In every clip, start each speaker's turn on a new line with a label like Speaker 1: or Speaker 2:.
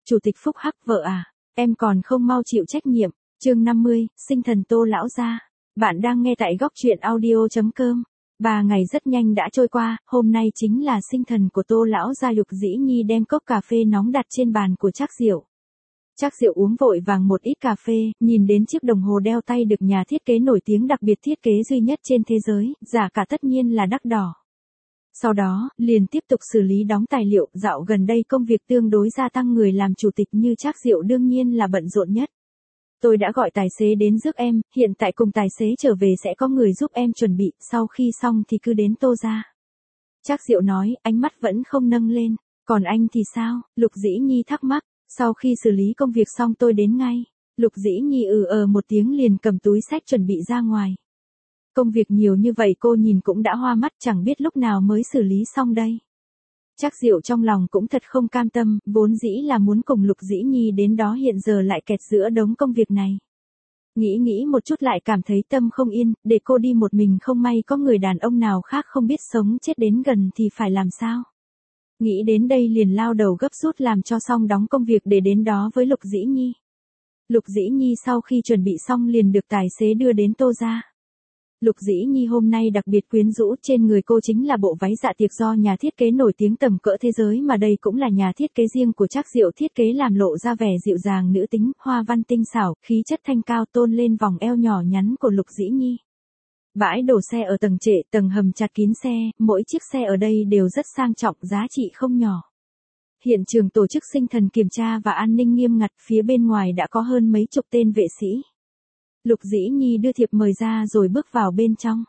Speaker 1: Chủ tịch Phúc Hắc vợ à, em còn không mau chịu trách nhiệm. Chương 50, sinh thần Tô lão gia. Bạn đang nghe tại góc truyện audio.com. 3 ngày rất nhanh đã trôi qua, hôm nay chính là sinh thần của Tô lão gia. Lục Dĩ Nhi đem cốc cà phê nóng đặt trên bàn của Trác Diệu. Trác Diệu uống vội vàng một ít cà phê, nhìn đến chiếc đồng hồ đeo tay được nhà thiết kế nổi tiếng đặc biệt thiết kế duy nhất trên thế giới, giá cả tất nhiên là đắt đỏ. Sau đó, liền tiếp tục xử lý đóng tài liệu. Dạo gần đây công việc tương đối gia tăng, người làm chủ tịch như Trác Diệu đương nhiên là bận rộn nhất. Tôi đã gọi tài xế đến rước em, hiện tại cùng tài xế trở về sẽ có người giúp em chuẩn bị, sau khi xong thì cứ đến Tô gia. Trác Diệu nói, ánh mắt vẫn không nâng lên. Còn anh thì sao? Lục Dĩ Nhi thắc mắc. Sau khi xử lý công việc xong tôi đến ngay. Lục Dĩ Nhi một tiếng liền cầm túi xách chuẩn bị ra ngoài. Công việc nhiều như vậy cô nhìn cũng đã hoa mắt, chẳng biết lúc nào mới xử lý xong đây. Trác Diệu trong lòng cũng thật không cam tâm, vốn dĩ là muốn cùng Lục Dĩ Nhi đến đó, hiện giờ lại kẹt giữa đống công việc này. Nghĩ một chút lại cảm thấy tâm không yên, để cô đi một mình không may có người đàn ông nào khác không biết sống chết đến gần thì phải làm sao. Nghĩ đến đây liền lao đầu gấp rút làm cho xong đóng công việc để đến đó với Lục Dĩ Nhi. Lục Dĩ Nhi sau khi chuẩn bị xong liền được tài xế đưa đến Tô gia. Lục Dĩ Nhi hôm nay đặc biệt quyến rũ, trên người cô chính là bộ váy dạ tiệc do nhà thiết kế nổi tiếng tầm cỡ thế giới, mà đây cũng là nhà thiết kế riêng của Trác Diệu thiết kế, làm lộ ra vẻ dịu dàng nữ tính, hoa văn tinh xảo, khí chất thanh cao tôn lên vòng eo nhỏ nhắn của Lục Dĩ Nhi. Bãi đổ xe ở tầng trệt, tầng hầm chặt kín xe, mỗi chiếc xe ở đây đều rất sang trọng, giá trị không nhỏ. Hiện trường tổ chức sinh thần kiểm tra và an ninh nghiêm ngặt, phía bên ngoài đã có hơn mấy chục tên vệ sĩ. Lục Dĩ Nhi đưa thiệp mời ra rồi bước vào bên trong.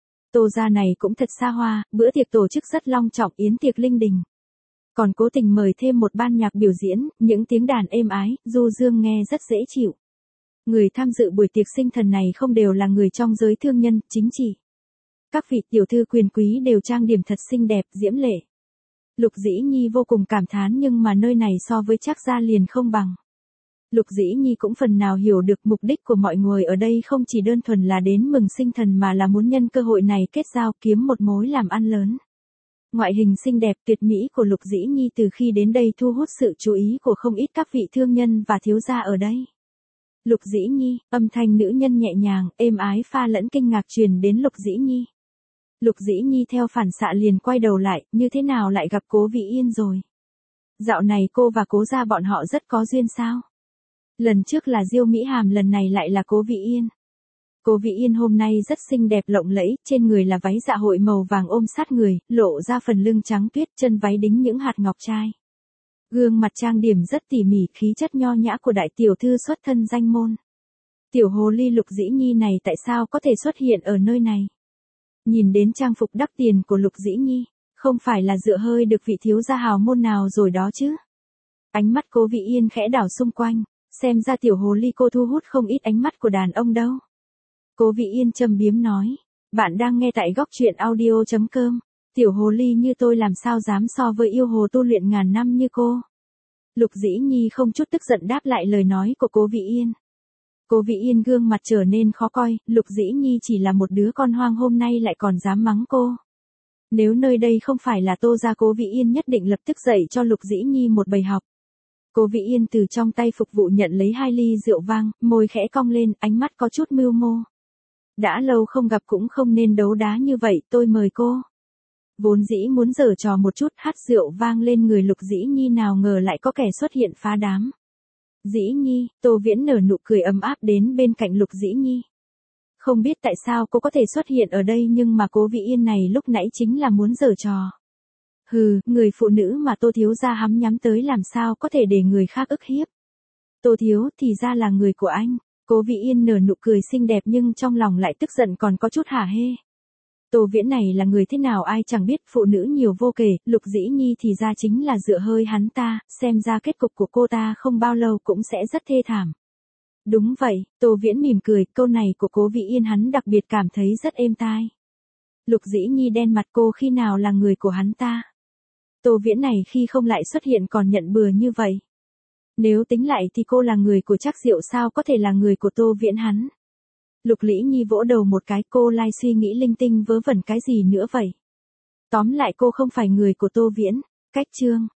Speaker 1: Tô gia này cũng thật xa hoa, bữa tiệc tổ chức rất long trọng, yến tiệc linh đình. Còn cố tình mời thêm một ban nhạc biểu diễn, những tiếng đàn êm ái, du dương nghe rất dễ chịu. Người tham dự buổi tiệc sinh thần này không đều là người trong giới thương nhân, chính trị. Các vị tiểu thư quyền quý đều trang điểm thật xinh đẹp, diễm lệ. Lục Dĩ Nhi vô cùng cảm thán, nhưng mà nơi này so với Trác gia liền không bằng. Lục Dĩ Nhi cũng phần nào hiểu được mục đích của mọi người ở đây không chỉ đơn thuần là đến mừng sinh thần mà là muốn nhân cơ hội này kết giao, kiếm một mối làm ăn lớn. Ngoại hình xinh đẹp tuyệt mỹ của Lục Dĩ Nhi từ khi đến đây thu hút sự chú ý của không ít các vị thương nhân và thiếu gia ở đây. Lục Dĩ Nhi, âm thanh nữ nhân nhẹ nhàng, êm ái pha lẫn kinh ngạc truyền đến Lục Dĩ Nhi. Lục Dĩ Nhi theo phản xạ liền quay đầu lại, như thế nào lại gặp Cố Vĩ Yên rồi? Dạo này cô và Cố gia bọn họ rất có duyên sao? Lần trước là Diêu Mỹ Hàm, lần này lại là Cố Vĩ Yên. Cố Vĩ Yên hôm nay rất xinh đẹp lộng lẫy, trên người là váy dạ hội màu vàng ôm sát người, lộ ra phần lưng trắng tuyết, chân váy đính những hạt ngọc trai. Gương mặt trang điểm rất tỉ mỉ, khí chất nho nhã của đại tiểu thư xuất thân danh môn. Tiểu hồ ly Lục Dĩ Nhi này tại sao có thể xuất hiện ở nơi này? Nhìn đến trang phục đắt tiền của Lục Dĩ Nhi, không phải là dựa hơi được vị thiếu gia hào môn nào rồi đó chứ? Ánh mắt Cố Vĩ Yên khẽ đảo xung quanh, xem ra tiểu hồ ly cô thu hút không ít ánh mắt của đàn ông đâu. Cố Vĩ Yên châm biếm nói, bạn đang nghe tại góc truyện audio.com. Tiểu hồ ly như tôi làm sao dám so với yêu hồ tu luyện ngàn năm như cô. Lục Dĩ Nhi không chút tức giận đáp lại lời nói của Cố Vĩ Yên. Cố Vĩ Yên gương mặt trở nên khó coi, Lục Dĩ Nhi chỉ là một đứa con hoang hôm nay lại còn dám mắng cô. Nếu nơi đây không phải là Tô gia, Cố Vĩ Yên nhất định lập tức dạy cho Lục Dĩ Nhi một bài học. Cố Vĩ Yên từ trong tay phục vụ nhận lấy 2 ly rượu vang, môi khẽ cong lên, ánh mắt có chút mưu mô. Đã lâu không gặp cũng không nên đấu đá như vậy, tôi mời cô. Vốn dĩ muốn giở trò một chút, hát rượu vang lên người Lục Dĩ Nhi, nào ngờ lại có kẻ xuất hiện phá đám. Dĩ Nhi, Tô Viễn nở nụ cười ấm áp đến bên cạnh Lục Dĩ Nhi. Không biết tại sao cô có thể xuất hiện ở đây, nhưng mà Cố Vĩ Yên này lúc nãy chính là muốn giở trò. Hừ, người phụ nữ mà Tô thiếu gia hắm nhắm tới làm sao có thể để người khác ức hiếp. Tô thiếu thì ra là người của anh. Cố Vĩ Yên nở nụ cười xinh đẹp nhưng trong lòng lại tức giận còn có chút hả hê. Tô Viễn này là người thế nào ai chẳng biết, phụ nữ nhiều vô kể, Lục Dĩ Nhi thì ra chính là dựa hơi hắn ta, xem ra kết cục của cô ta không bao lâu cũng sẽ rất thê thảm. Đúng vậy, Tô Viễn mỉm cười, câu này của Cố Vĩ Yên hắn đặc biệt cảm thấy rất êm tai. Lục Dĩ Nhi đen mặt, cô khi nào là người của hắn ta? Tô Viễn này khi không lại xuất hiện còn nhận bừa như vậy. Nếu tính lại thì cô là người của Trác Diệu, sao có thể là người của Tô Viễn hắn? Lục Lĩ Nhi vỗ đầu một cái, cô lai suy nghĩ linh tinh vớ vẩn cái gì nữa vậy? Tóm lại cô không phải người của Tô Viễn. Cách chương.